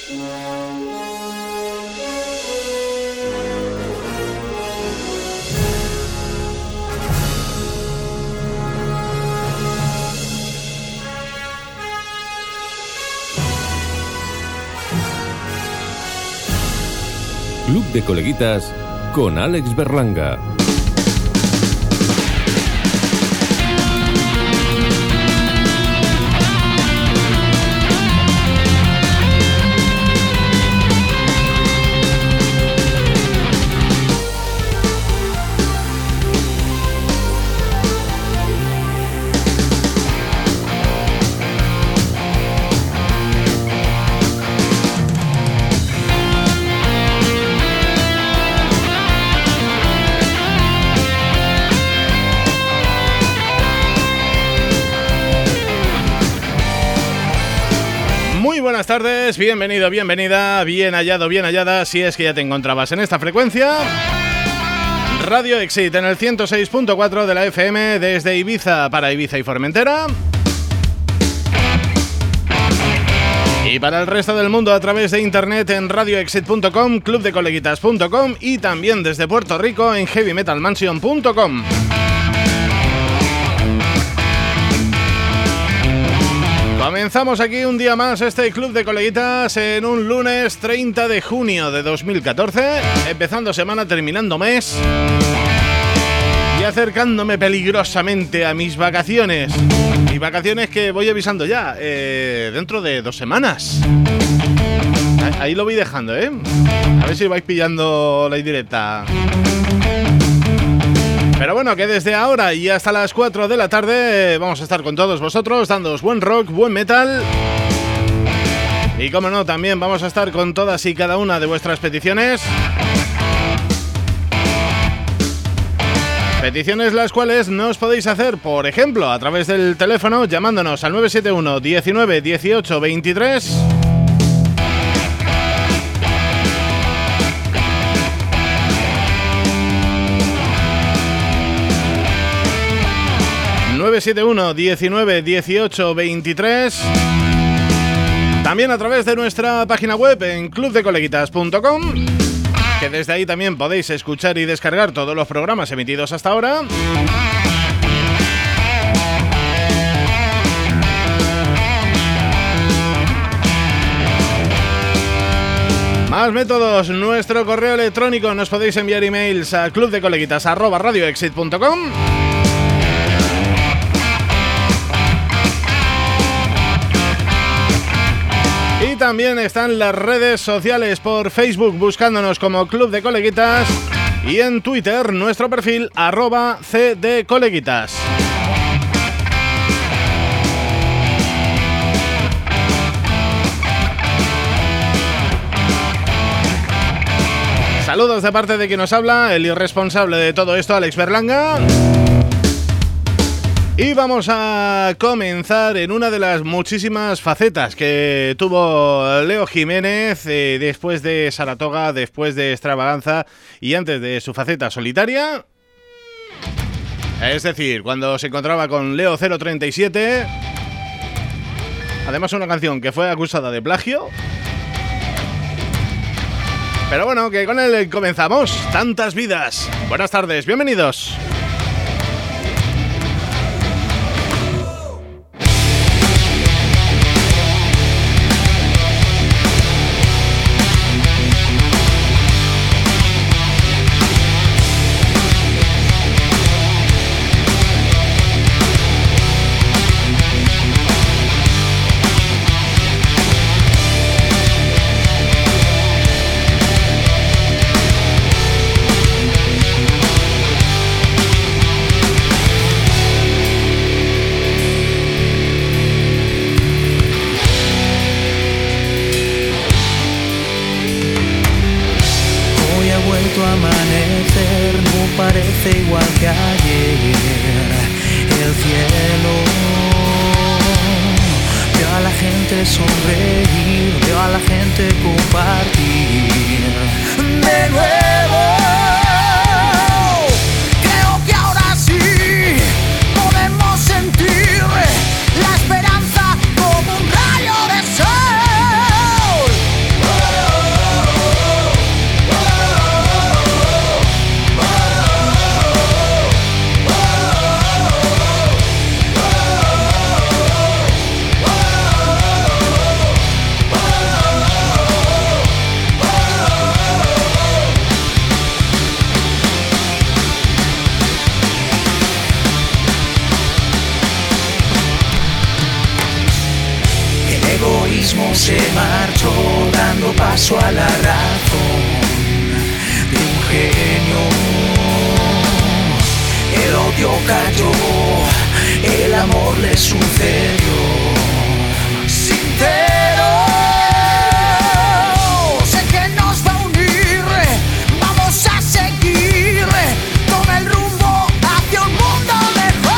Club de Coleguitas con Alex Berlanga. Buenas tardes, bienvenido, bienvenida, bien hallado, bien hallada, si es que ya te encontrabas en esta frecuencia. Radio Exit en el 106.4 de la FM desde Ibiza para Ibiza y Formentera. Y para el resto del mundo a través de internet en radioexit.com, clubdecoleguitas.com y también desde Puerto Rico en heavymetalmansion.com. Comenzamos aquí un día más este Club de Coleguitas en un lunes 30 de junio de 2014, empezando semana, terminando mes y acercándome peligrosamente a mis vacaciones. Mis vacaciones que voy avisando ya, dentro de 2 semanas. Ahí lo voy dejando, a ver si vais pillando la indirecta. Pero bueno, que desde ahora y hasta las 4 de la tarde vamos a estar con todos vosotros, dándoos buen rock, buen metal. Y como no, también vamos a estar con todas y cada una de vuestras peticiones. Peticiones las cuales nos podéis hacer, por ejemplo, a través del teléfono, llamándonos al 971 19 18 23. 971 19 18 23. También a través de nuestra página web en clubdecoleguitas.com, que desde ahí también podéis escuchar y descargar todos los programas emitidos hasta ahora. Más métodos, nuestro correo electrónico, nos podéis enviar emails a clubdecoleguitas@radioexit.com. Y también están las redes sociales, por Facebook buscándonos como Club de Coleguitas y en Twitter nuestro perfil @cdcoleguitas. Saludos de parte de quien nos habla, el irresponsable de todo esto, Alex Berlanga. Y vamos a comenzar en una de las muchísimas facetas que tuvo Leo Jiménez después de Saratoga, después de Extravaganza y antes de su faceta solitaria. Es decir, cuando se encontraba con Leo 037. Además, una canción que fue acusada de plagio. Pero bueno, que con él comenzamos. Tantas vidas. Buenas tardes, bienvenidos. Parece igual que ayer. El cielo, veo a la gente sonreír, veo a la gente compartir de nuevo. Creo que ahora sí podemos sentir la esperanza como un rayo de sol. egoísmo se marchó dando paso a la razón de un genio. El odio cayó, el amor le sucedió. Sincero, sé que nos va a unir, vamos a seguir con el rumbo hacia un mundo mejor.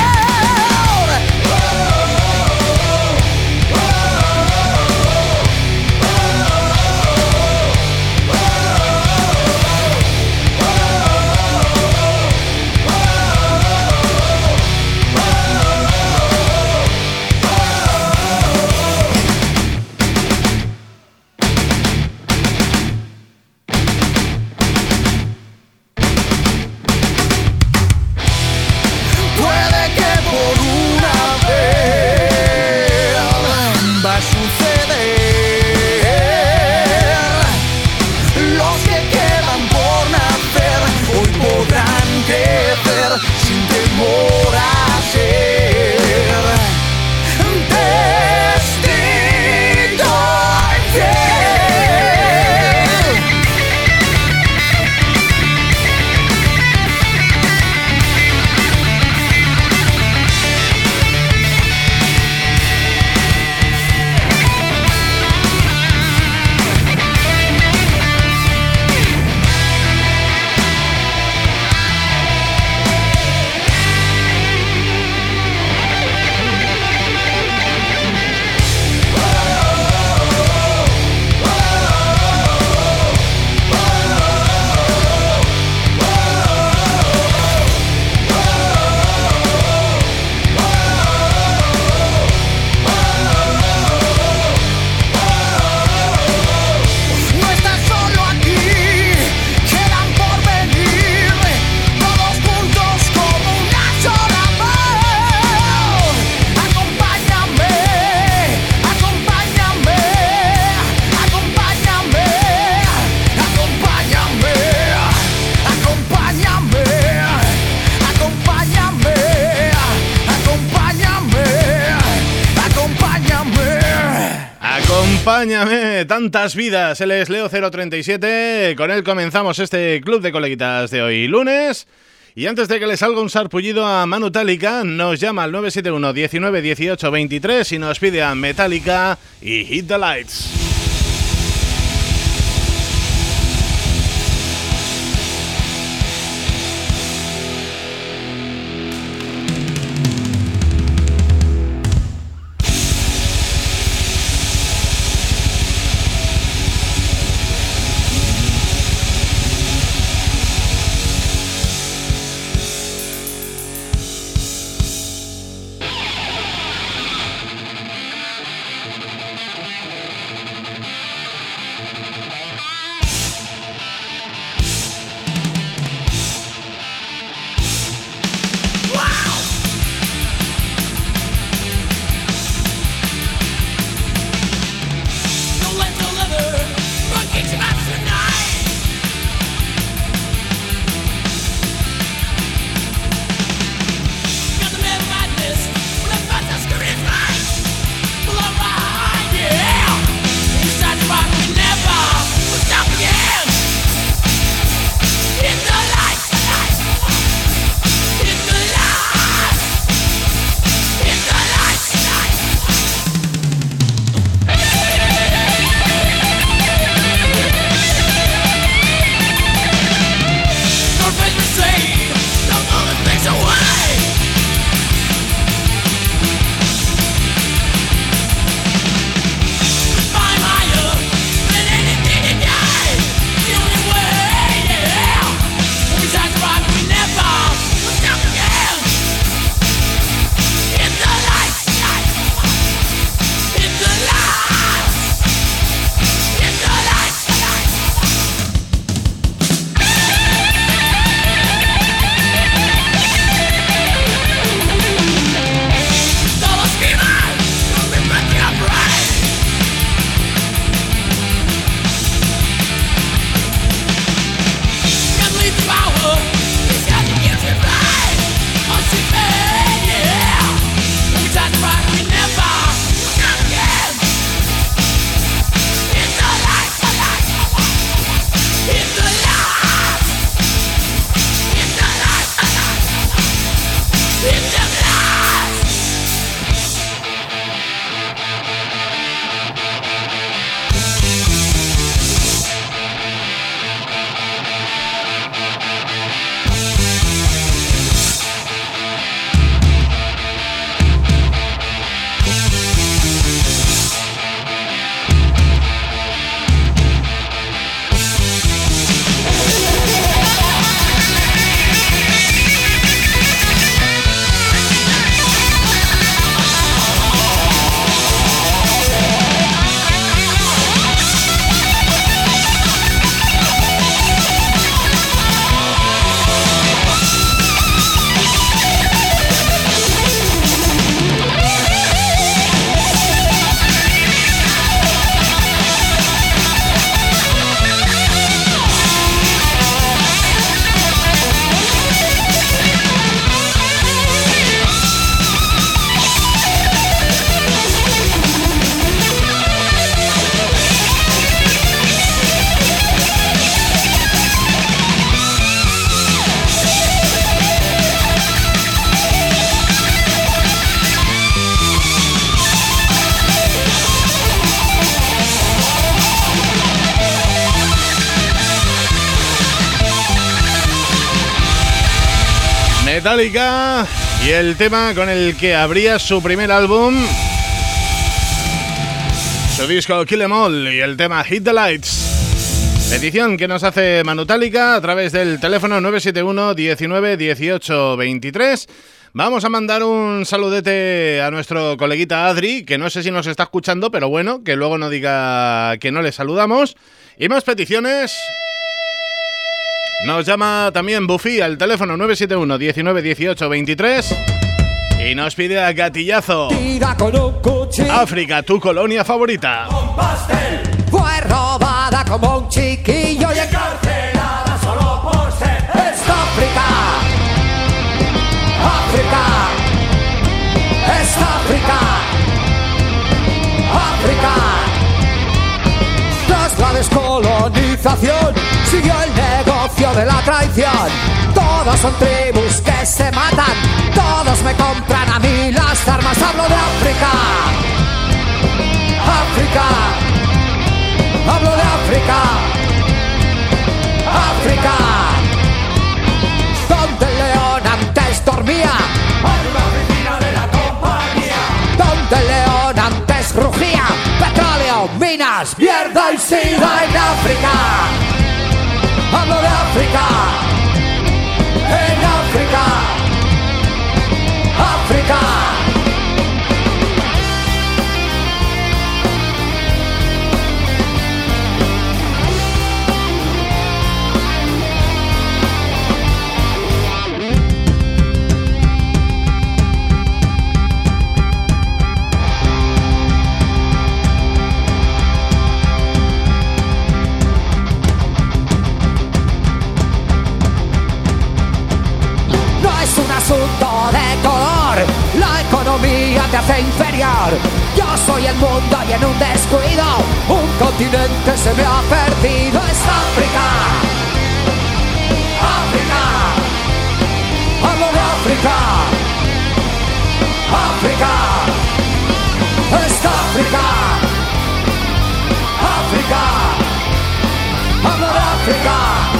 Acompáñame, tantas vidas. Él es Leo037. Con él comenzamos este club de coleguitas de hoy lunes. Y antes de que le salga un sarpullido a Manu Metallica, nos llama al 971 19 18 23 y nos pide a Metallica y Hit the Lights. Metallica y el tema con el que abría su primer álbum, su disco Kill 'Em All, y el tema Hit the Lights. Petición que nos hace Manutálica a través del teléfono 971 19 18 23. Vamos a mandar un saludete a nuestro coleguita Adri, que no sé si nos está escuchando, pero bueno, que luego no diga que no le saludamos. Y más peticiones. Nos llama también Buffy al teléfono 971 19 18 23 y nos pide a Gatillazo. África, tu colonia favorita. Un pastel fue robada como un chiquillo y encarcelada solo por ser. Es África, África, es África, África. Tras la descolonización siguió el negocio de la traición. Todos son tribus que se matan, todos me compran a mí las armas. Hablo de África, África, hablo de África, África, donde el león antes dormía, hay una oficina de la compañía, donde el león antes rugía, petróleo, minas, mierda y sida en África. Hablo de África, en África, África. Asunto de color, la economía te hace inferior. Yo soy el mundo y en un descuido un continente se me ha perdido. Es África, África, hablo de África, África, es África, África, hablo de África.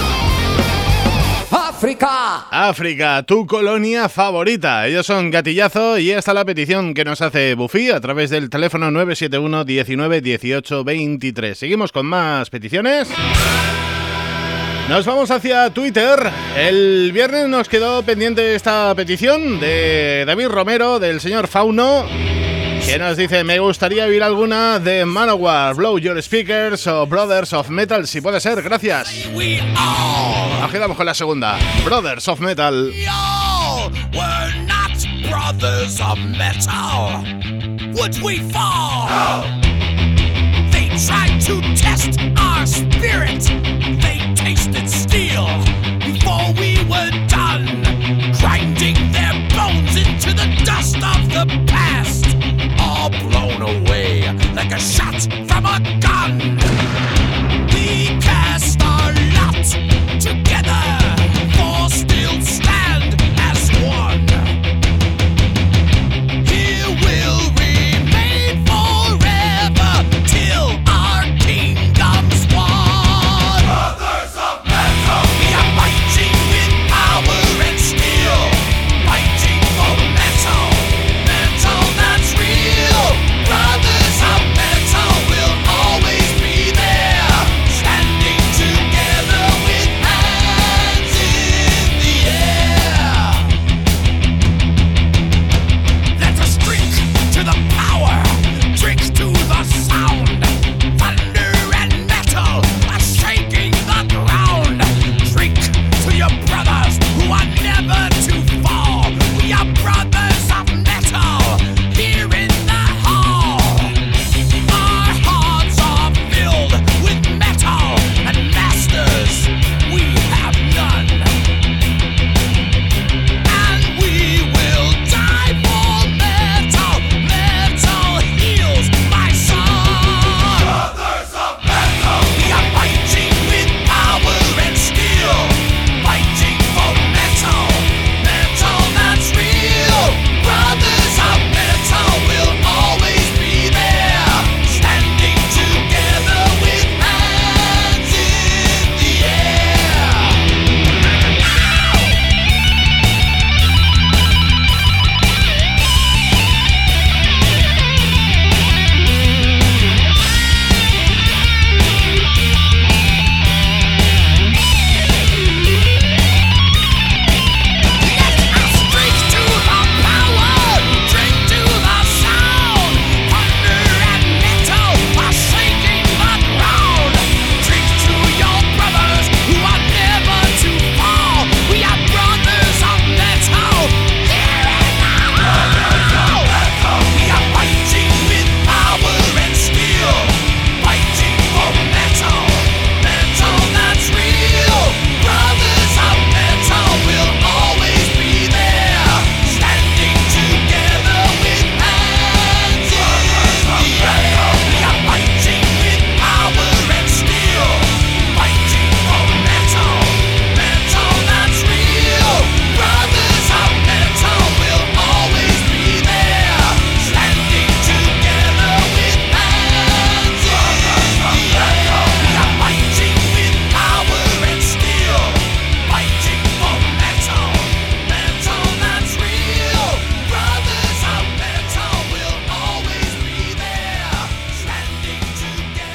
África. África, tu colonia favorita. Ellos son Gatillazo y esta es la petición que nos hace Buffy a través del teléfono 971 19 18 23. Seguimos con más peticiones. Nos vamos hacia Twitter. El viernes nos quedó pendiente esta petición de David Romero, del señor Fauno, que nos dice: me gustaría oír alguna de Manowar, Blow Your Speakers o Brothers of Metal, si puede ser, gracias. Nos quedamos con la segunda, Brothers of Metal. We're not brothers of metal. Would we fall? No. They tried to test our spirit. They tasted steel before we were done, grinding their bones into the dust of the past. All blown away like a shot from a gun. We cast our lot together, for still stand as one. Here we'll remain forever till our kingdom's won. Brothers of metal, we are fighting with power and steel, fighting for metal, metal that's real. Brothers of metal will always be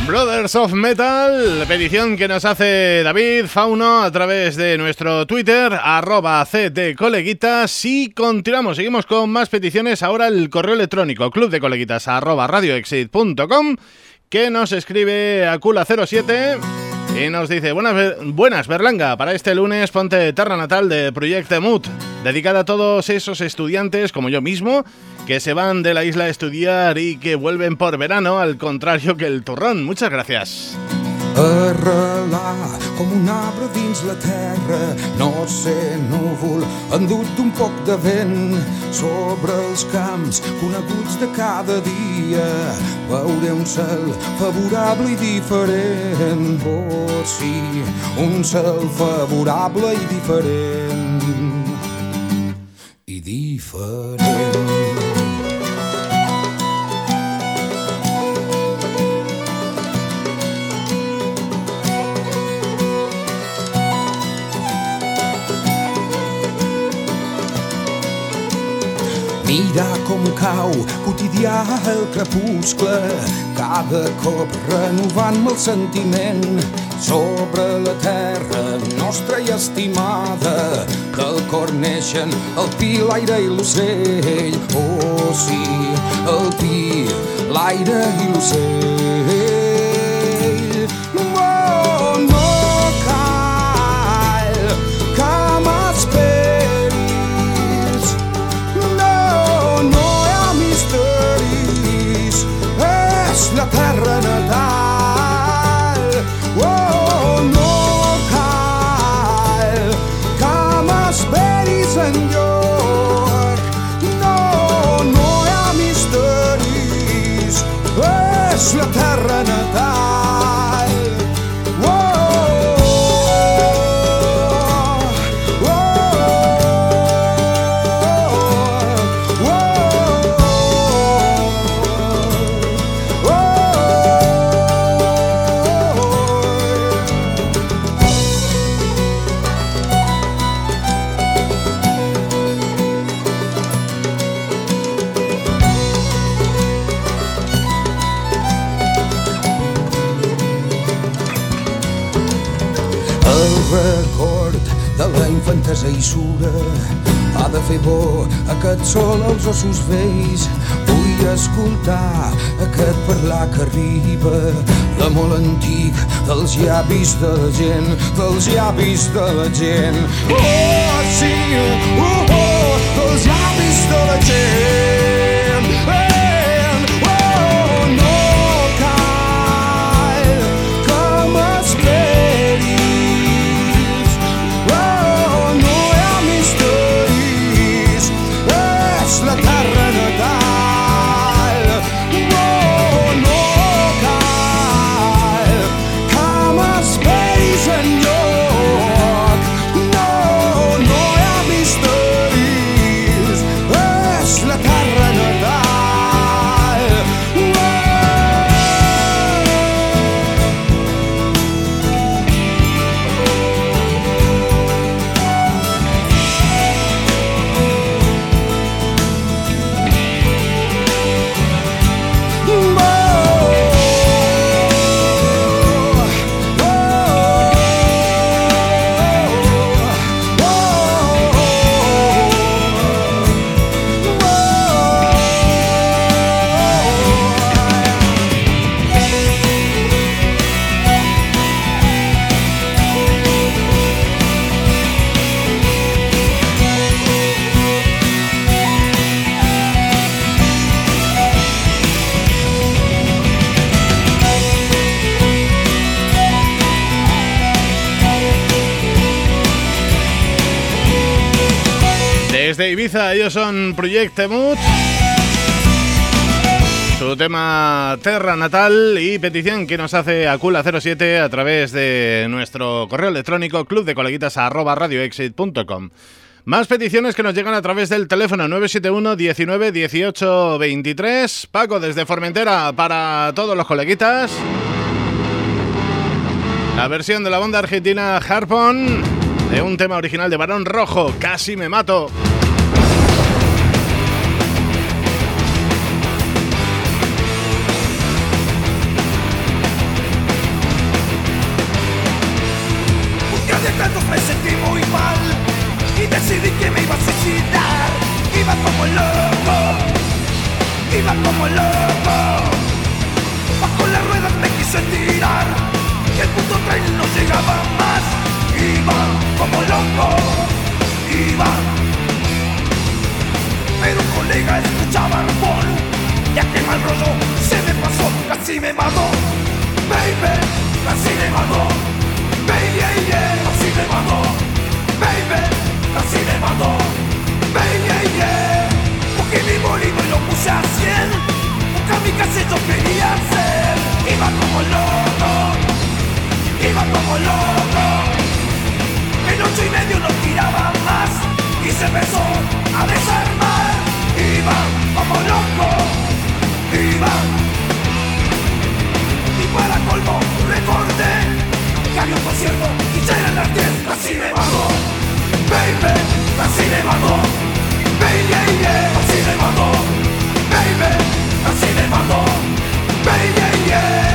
Brothers of Metal, petición que nos hace David Fauno a través de nuestro Twitter, @ctcoleguitas. Y continuamos, seguimos con más peticiones. Ahora el correo electrónico clubdecoleguitas@radioexit.com, que nos escribe Acula07 y nos dice: buenas Berlanga, para este lunes ponte Terra Natal de Project Mood, dedicada a todos esos estudiantes como yo mismo que se van de la isla a estudiar y que vuelven por verano, al contrario que el turrón. Muchas gracias. Arrelar com un arbre dins la terra, no sé núvol, endut un poc de vent sobre els camps coneguts de cada dia. Veuré un cel favorable i diferent, oh sí, un cel favorable i diferent. I diferent. Mirar com cau quotidià el crepuscle, cada cop renovant-me el sentiment sobre la terra nostra i estimada. Del cor neixen el pi, l'aire i l'ocell, oh sí, el pi, l'aire i l'ocell. Oh, no cal que m'esperis, la terra natal. Oh, no cal que m'esperis enlloc, no hi ha misteris, és la terra natal. Oh, record de la infantesa i sura ha de fer bo aquest sol als ossos vells. Vull escoltar aquest parlar que arriba de molt antic, dels llavis de la gent, dels llavis de la gent. Oh, sí, dels llavis de la gent. Oh, no cal que m'esperis, la terra natal. Oh, no cal que m'esperis enlloc, no hi ha misteris, és la terra natal. Desde Ibiza, ellos son Project Mood, su tema Terra Natal, y petición que nos hace Acula07 a través de nuestro correo electrónico clubdecoleguitas@radioexit.com. Más peticiones que nos llegan a través del teléfono 971 19 18 23. Paco desde Formentera para todos los coleguitas. La versión de la banda argentina Harpon de un tema original de Barón Rojo, Casi me mato. qué mal rollo se me pasó, casi me mató. Baby, casi me mató. Baby, yeah, casi me mató. Baby, casi me mató. Baby, yeah. Porque mi bolígrafo lo puse a 100. Un kamikaze yo quería ser. Iba como loco. Iba como loco. En 8:30 no tiraba más y se empezó a desarmar. Iba como loco. Iba. Y para colmo recordé que había un concierto y ya eran las 10. Casi me mató. Baby, casi me mató. Baby, yeah, casi me mató. Baby, casi me mató. Baby, yeah.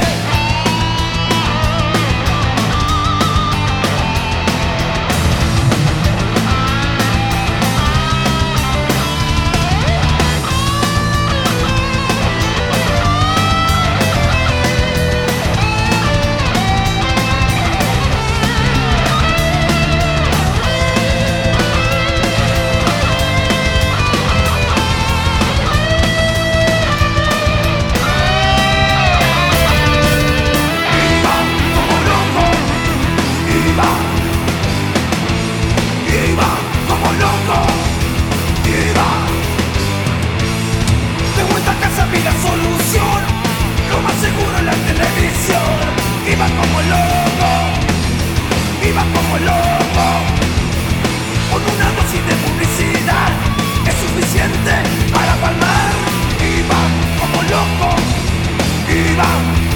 Iba como loco, iba como loco. Con una dosis de publicidad es suficiente para palmar. Iba como loco, iba.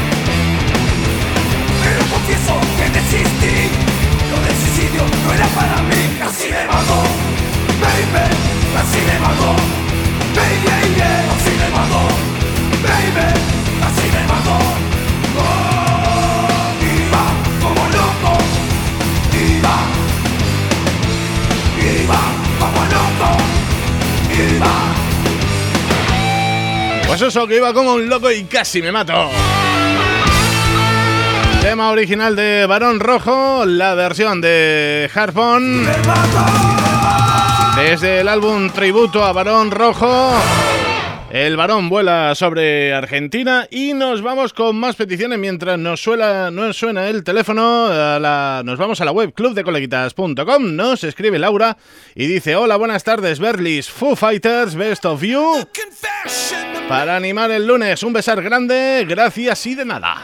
Pero confieso que desistí. Lo del suicidio no era para mí. Casi me mató, baby, casi me mató. Baby, yeah, casi me mató. Baby, casi me mató. Pues eso, que iba como un loco y casi me mato. Tema original de Barón Rojo, la versión de Harpon. Desde el álbum tributo a Barón Rojo. El Barón vuela sobre Argentina y nos vamos con más peticiones mientras nos suena el teléfono. Nos vamos a la web clubdecoleguitas.com. Nos escribe Laura y dice: hola, buenas tardes, Berlis, Foo Fighters, Best of You. Para animar el lunes, un besar grande, gracias y de nada.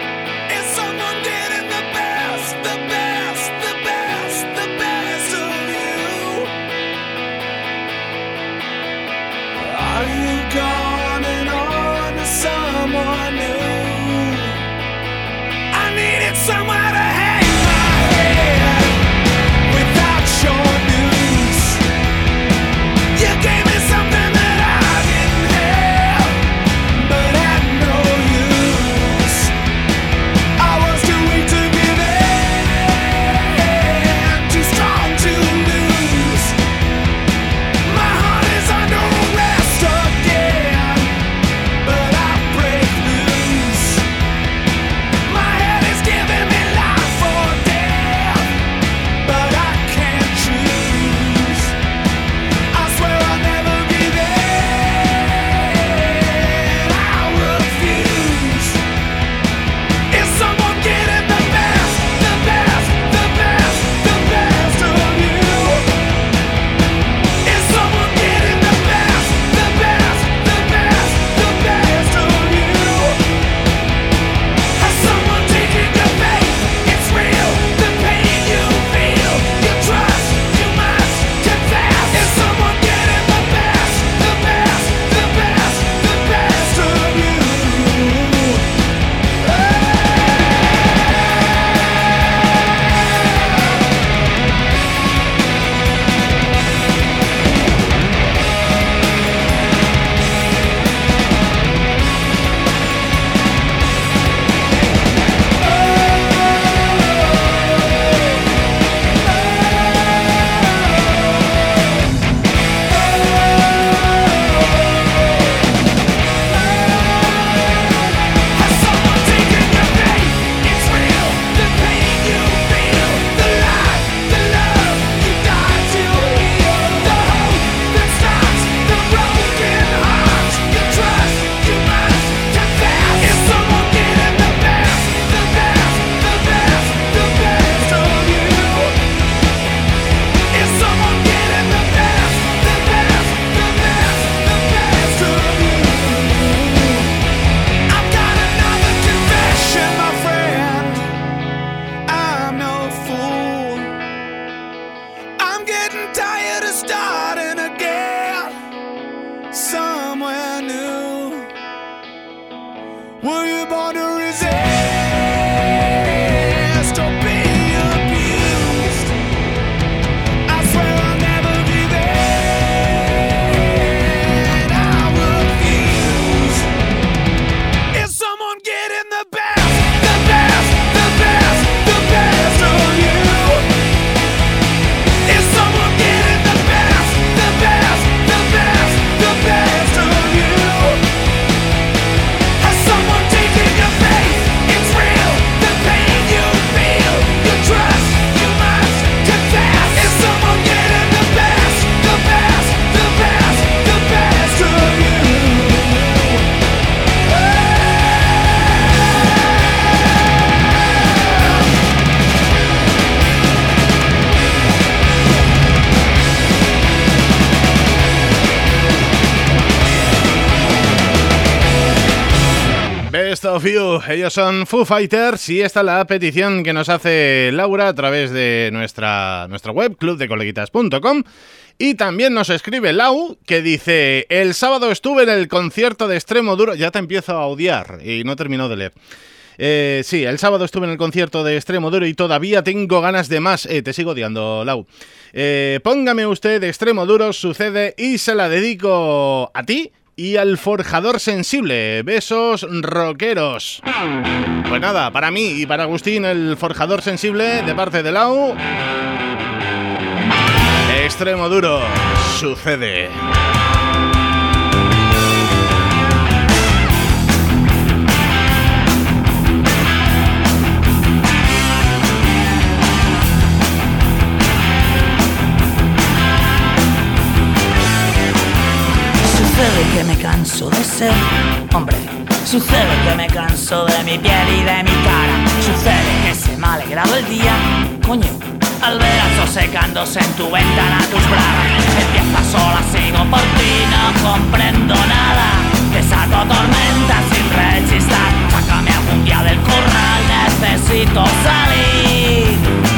The best of you. born to resist or be abused. I swear I'll never give in. I refuse. Is someone getting the best, the best, the best, the best of you? Is someone getting the best, the best, the best, the best of you? Has someone taken your faith? It's real. The pain you feel, you trust, you must confess. Is someone getting the best, the best, the best, the best of you? Best of You, ellos son Foo Fighters y esta es la petición que nos hace Laura a través de nuestra web, clubdecoleguitas.com. Y también nos escribe Lau, que dice: el sábado estuve en el concierto de Extremoduro. Ya te empiezo a odiar y no termino de leer. Sí, el sábado estuve en el concierto de Extremoduro y todavía tengo ganas de más. Te sigo odiando, Lau. Póngame usted Extremoduro, sucede, y se la dedico a ti y al forjador sensible. Besos rockeros. Pues nada, para mí y para Agustín, el forjador sensible, de parte de Lau. Extremoduro, sucede. Sucede que me canso de ser hombre. Sucede que me canso de mi piel y de mi cara. Sucede que se me ha alegrado el día, coño, al ver al sol secándose en tu ventana tus bragas. Empieza sola, sigo por ti, no comprendo nada. Desato tormenta sin rechistar. Sácame algún día del corral, necesito salir.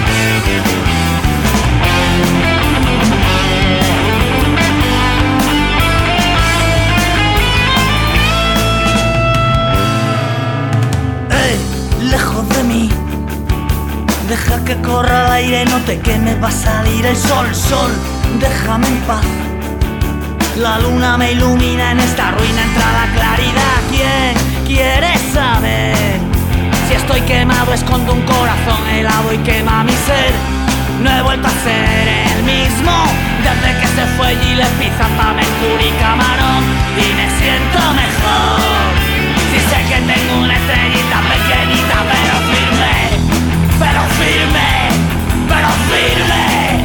Lejos de mí, deja que corra el aire, no te quemes, va a salir el sol, sol, déjame en paz. La luna me ilumina, en esta ruina entra la claridad. ¿Quién quiere saber? Si estoy quemado, escondo un corazón helado y quema mi ser. No he vuelto a ser el mismo desde que se fue Gillespie, Zampa, Mercury y Camarón, y me siento mejor. Si sé que tengo una estrellita pequeñita, pero firme, pero firme, pero firme.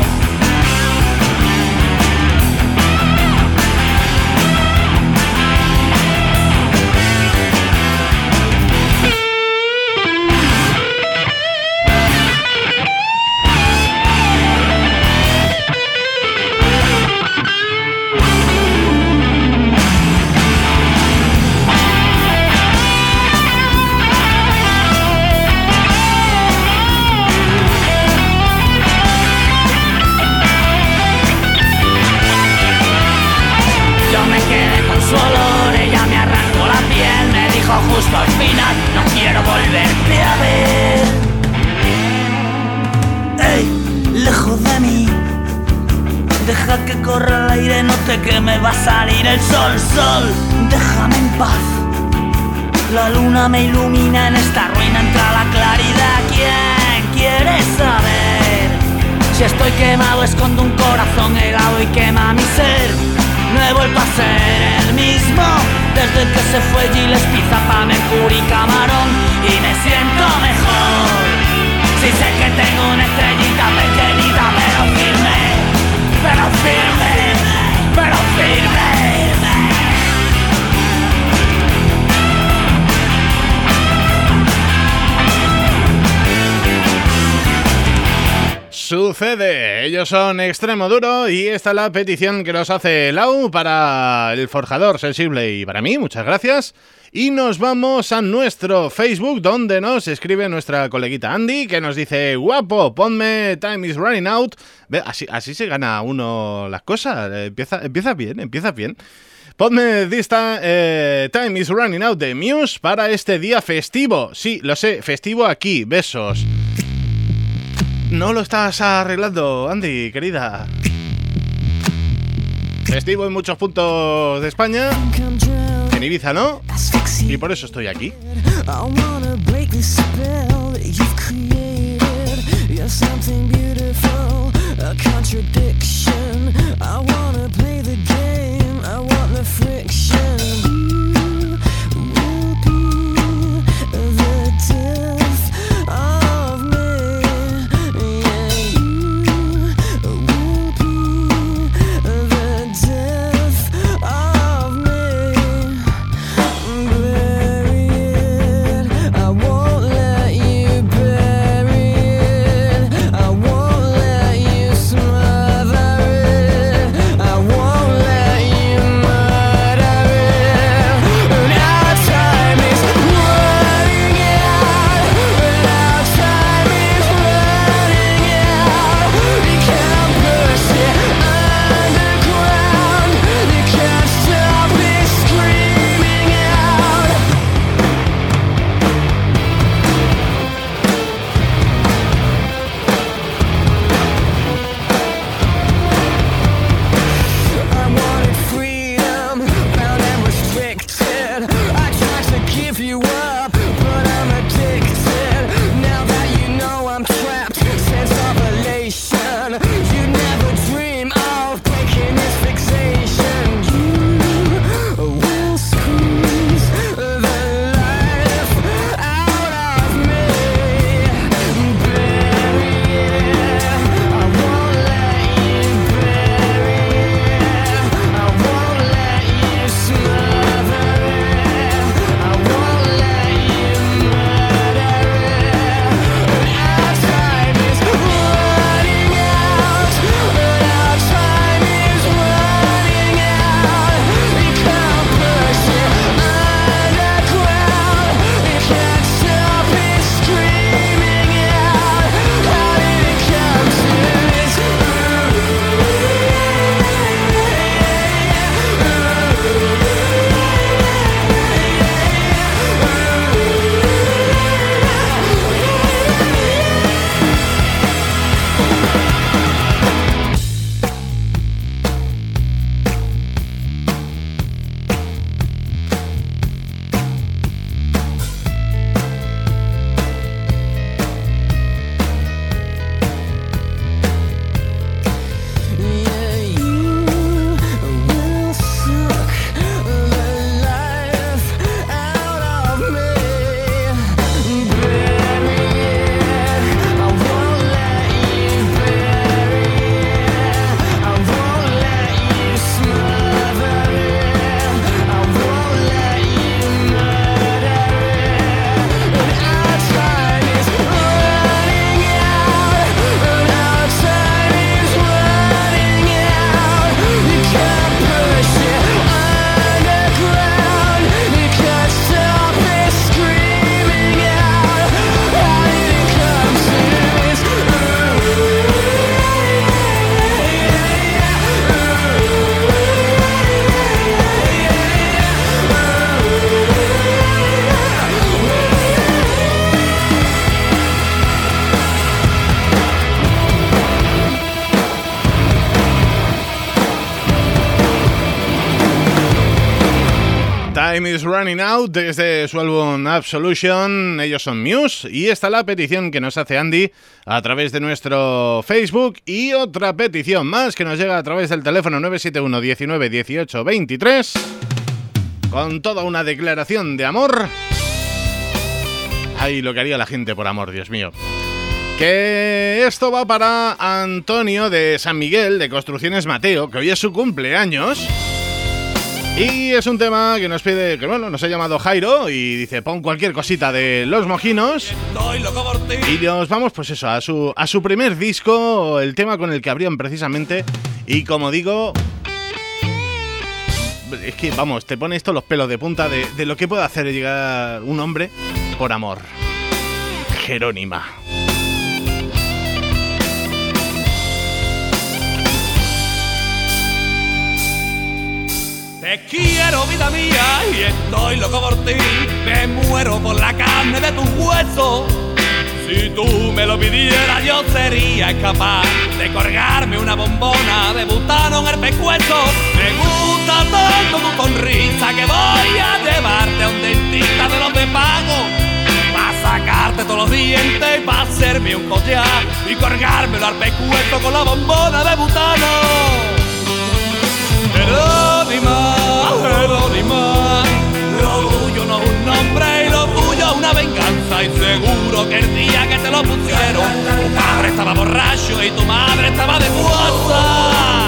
Justo al final, no quiero volverte a ver. Ey, lejos de mí, deja que corra el aire, no te queme, va a salir el sol, sol, déjame en paz. La luna me ilumina, en esta ruina entra la claridad. ¿Quién quiere saber? Si estoy quemado, escondo un corazón helado y quema mi ser. No he vuelto a ser el mismo desde que se fue Gillespie, Zampa, Mercury y Camarón, y me siento mejor. Si sé que tengo una estrellita pequeñita, pero firme, pero firme, pero firme. Sucede, ellos son Extremoduro y esta es la petición que nos hace Lau para el forjador sensible y para mí, muchas gracias. Y nos vamos a nuestro Facebook, donde nos escribe nuestra coleguita Andy, que nos dice: guapo, ponme Time is Running Out. Así se gana uno las cosas, empieza bien. Ponme Time is Running Out de Muse para este día festivo. Sí, lo sé, festivo aquí, besos. No lo estás arreglando, Andy, querida. Festivo en muchos puntos de España. En Ibiza, ¿no? Y por eso estoy aquí. Something beautiful, a contradiction. I wanna play the game, I want the friction. You will be the death of me. Yeah, you will be the death of me. Bury it, I won't let you bury it. I won't let you smother it. I won't let you murder it. And our time is running out. And our time is running out. You can't push it underground. You can't stop it screaming out. I wanted freedom, bound and restricted. I tried to give you up, but I'm addicted. Now that you know I'm trapped, sense of elation. You never dream of breaking this fixation. You will squeeze the life out of me. Bury it, I won't let you bury it. I won't let you smother it. I won't let you murder it. And our time is running out. And our time is running out. You can't push it underground. You can't stop it screaming out. How did it come to this? Yeah, you will suck the life out of me. Bury it, I won't let you bury it. I won't let you smother it. I won't let you murder it. And our time is running out. And our time is running out. You can't push it underground. You can't stop it screaming out. How did it come to this? Time is Running Out desde su álbum Absolution. Ellos son Muse y esta es la petición que nos hace Andy a través de nuestro Facebook y otra petición más que nos llega a través del teléfono 971 19 18 23 con toda una declaración de amor. Ay, lo que haría la gente por amor, Dios mío. Que esto va para Antonio de San Miguel de Construcciones Mateo, que hoy es su cumpleaños. Y es un tema que nos pide, que bueno, nos ha llamado Jairo y dice, pon cualquier cosita de Los Mojinos. Y nos vamos, pues eso, a su primer disco, el tema con el que abrían precisamente. Y como digo, es que, vamos, te pone esto los pelos de punta de lo que puede hacer llegar un hombre por amor. Jerónima. Te quiero, vida mía, y estoy loco por ti. Me muero por la carne de tus huesos. Si tú me lo pidieras, yo sería capaz de colgarme una bombona de butano en el pescuezo. Me gusta tanto tu sonrisa que voy a llevarte a un dentista de los de pago, para sacarte todos los dientes y para hacerme un collar y colgármelo al pescuezo con la bombona de butano. Jerónima, Jerónima, lo tuyo no es un nombre y lo tuyo es una venganza. Y seguro que el día que te lo pusieron, tu padre estaba borracho y tu madre estaba de guasa.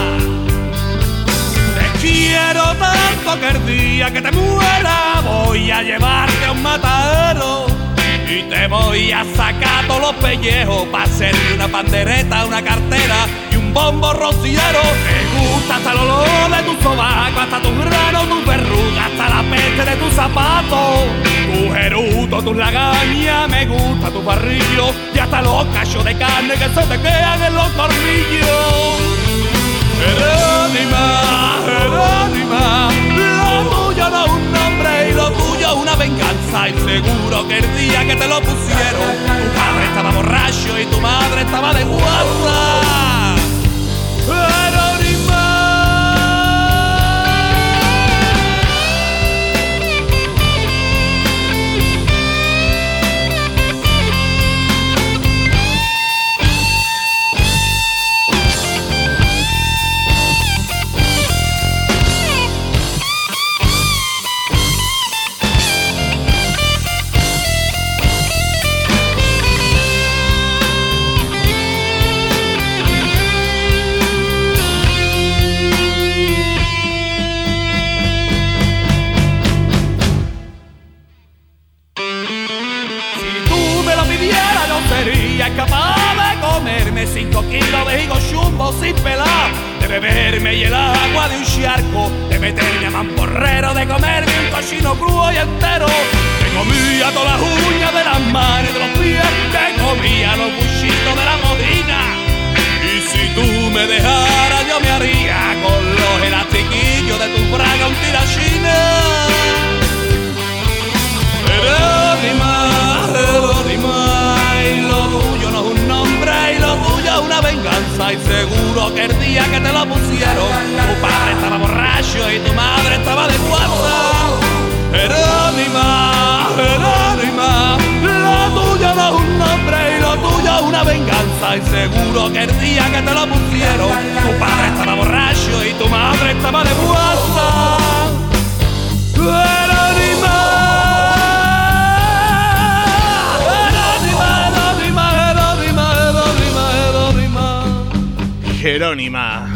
Te quiero tanto que el día que te muera voy a llevarte a un matadero y te voy a sacar todos los pellejos para hacerte una pandereta, una cartera y un bombo rociero. Me gusta hasta el olor de tu sobaco, hasta tus granos, tus verrugas, hasta la peste de tus zapatos, tu gerudo, tus lagañas. Me gusta tu barrillo y hasta los cachos de carne que se te quedan en los tornillos. Jerónima, Jerónima, lo tuyo no es un nombre y lo tuyo es una venganza. Y seguro que el día que te lo pusieron, tu padre estaba borracho y tu madre estaba de guasa. Jerónima. Capaz de comerme 5 kilos de higo chumbo sin pelar, de beberme y el agua de un charco, de meterme a mamporrero, de comerme un cochino crudo y entero. Te comía todas las uñas de las manos y de los pies, te comía los buchitos de la modina. Y si tú me dejaras yo me haría con los elastiquillos de tu braga un tirachina. Jerónima, Jerónima, y lo tuyo no es un nombre y lo tuyo es una venganza. Y seguro que el día que te lo pusieron, tu padre estaba borracho y tu madre estaba de guasa. Jerónima, Jerónima, lo tuyo no es un nombre y lo tuyo es una venganza. Y seguro que el día que te lo pusieron, tu padre estaba borracho y tu madre estaba de guasa. Jerónima. Jerónima.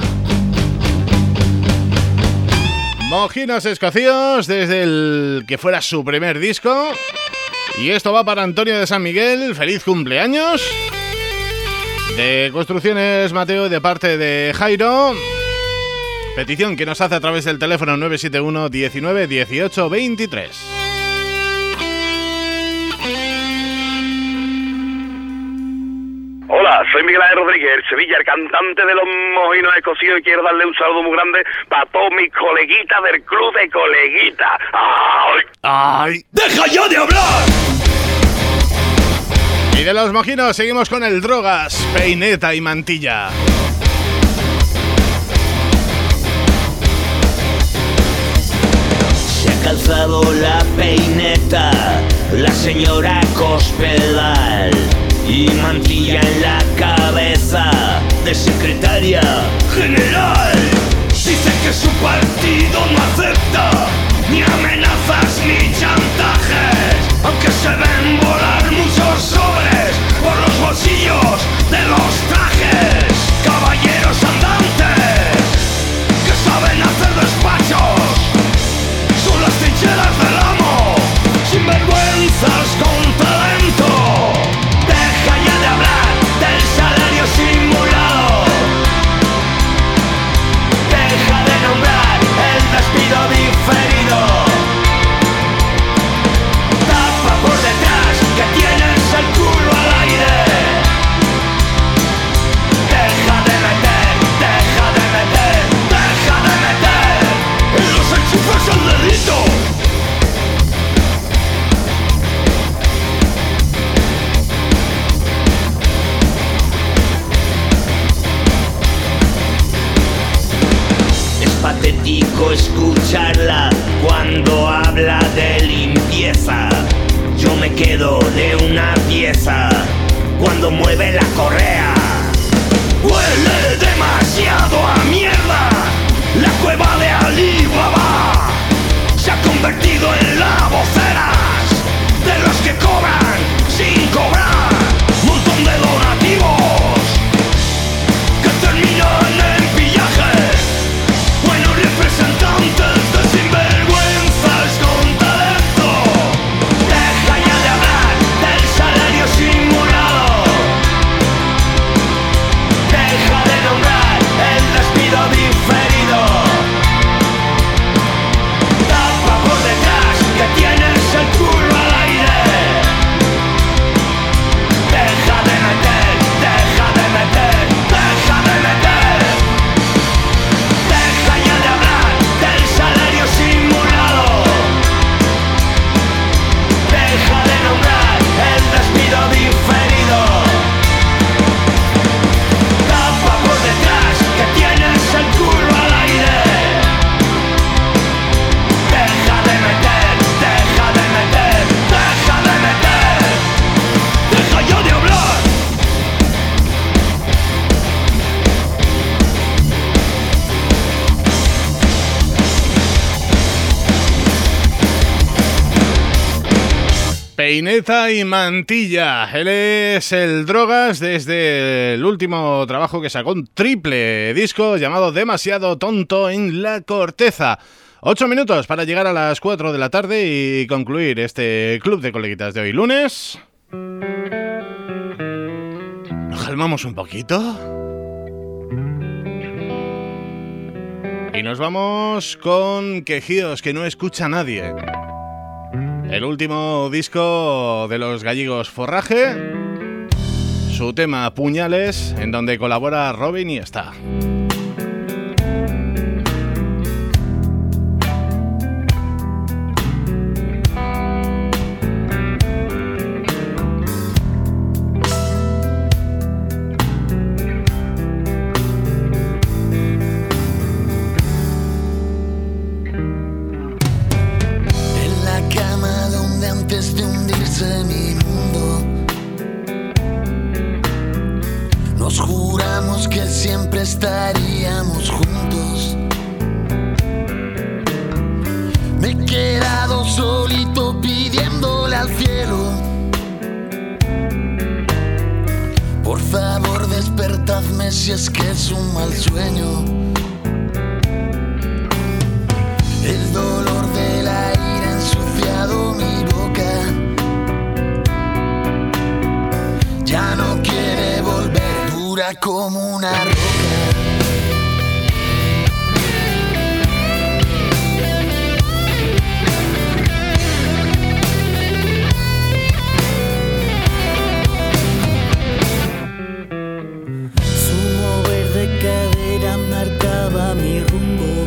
Mojinos escocíos desde el que fuera su primer disco. Y esto va para Antonio de San Miguel. ¡Feliz cumpleaños! De Construcciones Mateo de parte de Jairo. Petición que nos hace a través del teléfono 971 19 18 23. Hola, soy Miguel Ángel Rodríguez, el Sevilla, el cantante de los Mojinos Escocíos, y quiero darle un saludo muy grande para todos mis coleguitas del club de coleguitas. ¡Ay! ¡Ay! ¡Deja ya de hablar! Y de los Mojinos seguimos con el Drogas, Peineta y Mantilla. Se ha calzado la peineta, la señora Cospedal, y mantilla en la cabeza de secretaria general. Dice que su partido no acepta ni amenazas ni chantajes, aunque se ven volar muchos sobres por los bolsillos de los trajes. Caballeros andantes que saben hacer despachos, son las trincheras del amo, sin vergüenzas con talento. Deja ya de hablar del salario simulado, deja de nombrar el despido diferido. Tapa por detrás que tienes el culo al aire. patético escucharla cuando habla de limpieza. Yo me quedo de una pieza cuando mueve la correa. Huele demasiado a mierda. La cueva de Ali Baba se ha convertido en la voceras de los que cobran sin cobrar. Montón de donativos que terminan en pillaje. Buenos representantes de sinvergüenzas con talento. Deja ya de hablar del salario simulado. Deja de nombrar el despido diferido. Tapa por detrás que tienes el culo al aire. Deja de meter, deja de meter, deja de meter. Deja ya de hablar del salario simulado. Deja de nombrar el despido diferido. Tapa por detrás que tienes el culo al aire. Deja de meter, deja de meter, deja de meter. Deja ya de hablar. Peineta y Mantilla. Él es el Drogas desde el último trabajo que sacó, un triple disco llamado Demasiado Tonto en la Corteza. 8 minutos para llegar a las 4 de la tarde y concluir este club de coleguitas de hoy lunes. Nos calmamos un poquito y nos vamos con Quejíos que no escucha nadie. El último disco de los gallegos Forraje, su tema Puñales, en donde colabora Robin y está. Estaríamos juntos. Me he quedado solito pidiéndole al cielo: por favor despertadme si es que es un mal sueño. El dolor de la ira ha ensuciado mi boca. Ya no quiere volver, dura como una roca. Cadera marcaba mi rumbo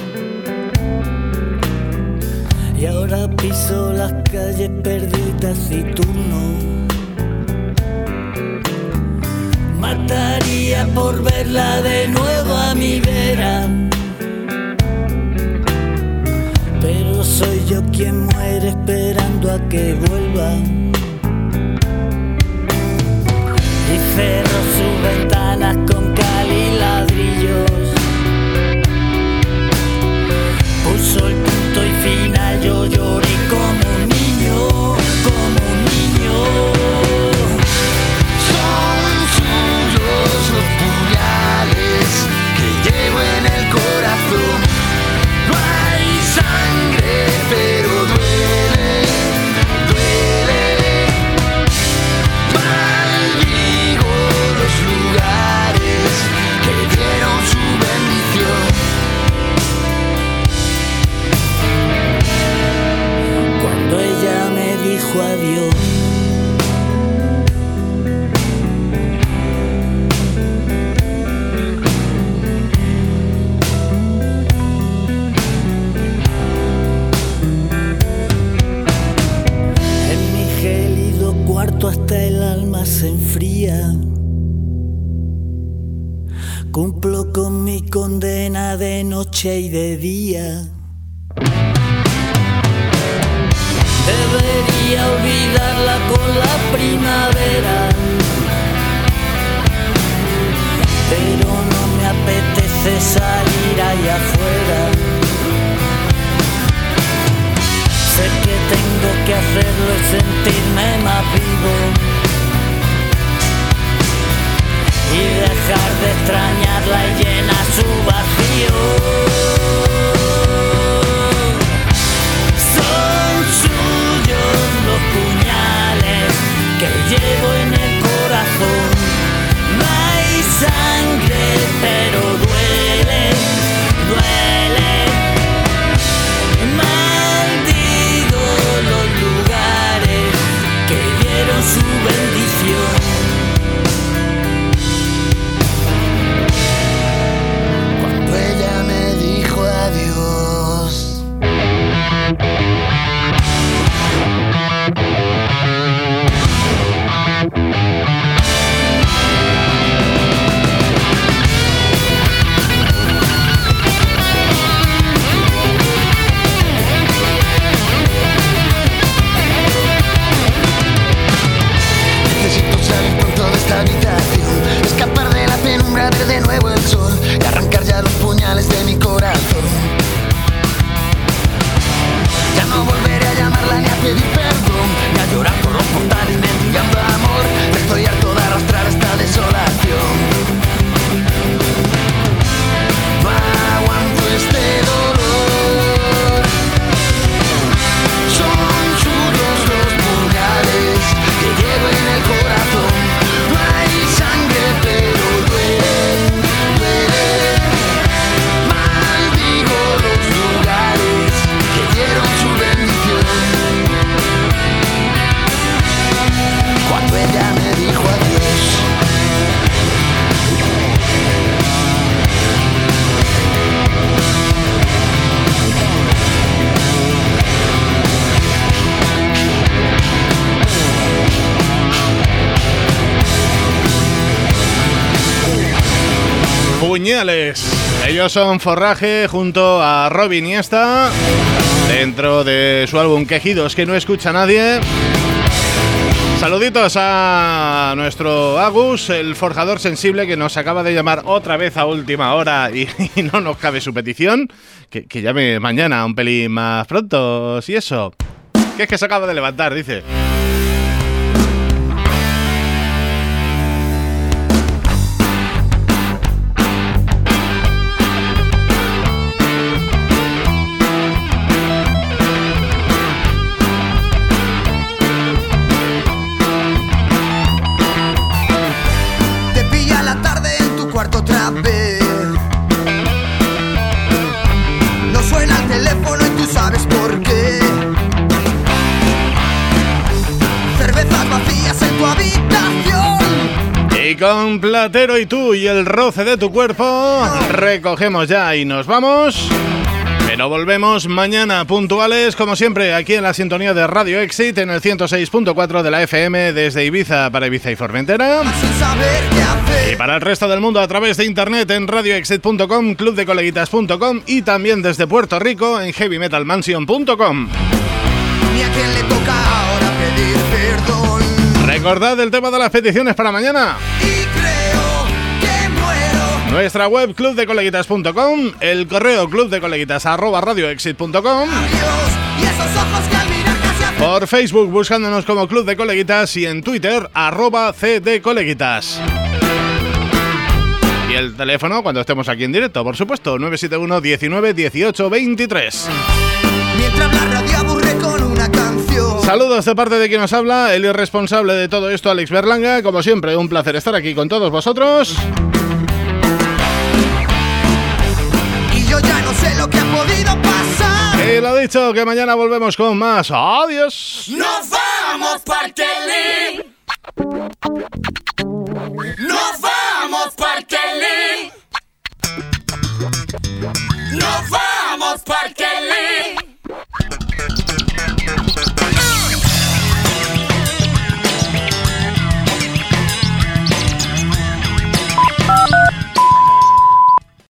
y ahora piso las calles perdidas y turno. Mataría por verla de nuevo a mi vera, pero soy yo quien muere esperando a que vuelva. Y cerró sus ventanas con cal y ladrillos. Puso el punto y final, yo lloré como un niño, como un niño. Son suyos los puñales que llevo en el corazón. No hay sangre, pero duele, duele. Maldigo los lugares mi condena de noche y de día. Debería olvidarla con la primavera, pero no me apetece salir allá afuera. Sé que tengo que hacerlo y sentirme más vivo y dejar de extrañarla y llenar su vacío. Son suyos los puñales que llevo en el corazón. No hay sangre, pero duele, duele. Maldigo los lugares que dieron su bendición. Cuando ella me dijo adiós, necesito salir pronto de esta habitación, escapar de la penumbra, ver de nuevo el sol y arrancar ya los puñales de mi corazón. Ya no volveré a llamarla ni a pedir perdón, ni a llorar por los portales mendigando amor. Estoy harto de arrastrar esta desolación. No aguanto este dolor. Son suyos los puñales que llevo en el corazón. No hay sangre, pero duele, duele. Maldigo los lugares que dieron su bendición. Cuando ella me dijo adiós, Puñales. Ellos son Forraje junto a Robin Iniesta dentro de su álbum Quejidos que no escucha nadie. Saluditos a nuestro Agus, el forjador sensible, que nos acaba de llamar otra vez a última hora y no nos cabe su petición. Que llame mañana un pelín más pronto, si eso. Que es que se acaba de levantar, dice. Te pilla la tarde en tu cuarto otra vez. No suena el teléfono y tú sabes por qué. Cervezas vacías en tu habitación. Y con Platero y tú y el roce de tu cuerpo, recogemos ya y nos vamos. Pero volvemos mañana puntuales, como siempre, aquí en la sintonía de Radio Exit, en el 106.4 de la FM, desde Ibiza para Ibiza y Formentera. Sin saber qué hacer. Y para el resto del mundo a través de internet en radioexit.com, clubdecoleguitas.com y también desde Puerto Rico en heavymetalmansion.com. Ni a quien le toca ahora pedir perdón. Recordad el tema de las peticiones para mañana. Y creo que muero. Nuestra web clubdecoleguitas.com, el correo clubdecoleguitas@radioexit.com. Dios, y esos ojos que al mirar casi hacen. Por Facebook buscándonos como Club de Coleguitas y en Twitter @cdcoleguitas. Y el teléfono cuando estemos aquí en directo, por supuesto, 971 19 18 23. Mientras la radio aburre con una canción. Saludos de parte de quien nos habla, el irresponsable de todo esto, Alex Berlanga. Como siempre, un placer estar aquí con todos vosotros. Y yo ya no sé lo que ha podido pasar. Y lo dicho, que mañana volvemos con más. ¡Adiós! Nos vamos, Parkelly. Nos vamos, Parkelly. Nos vamos, Parkelly.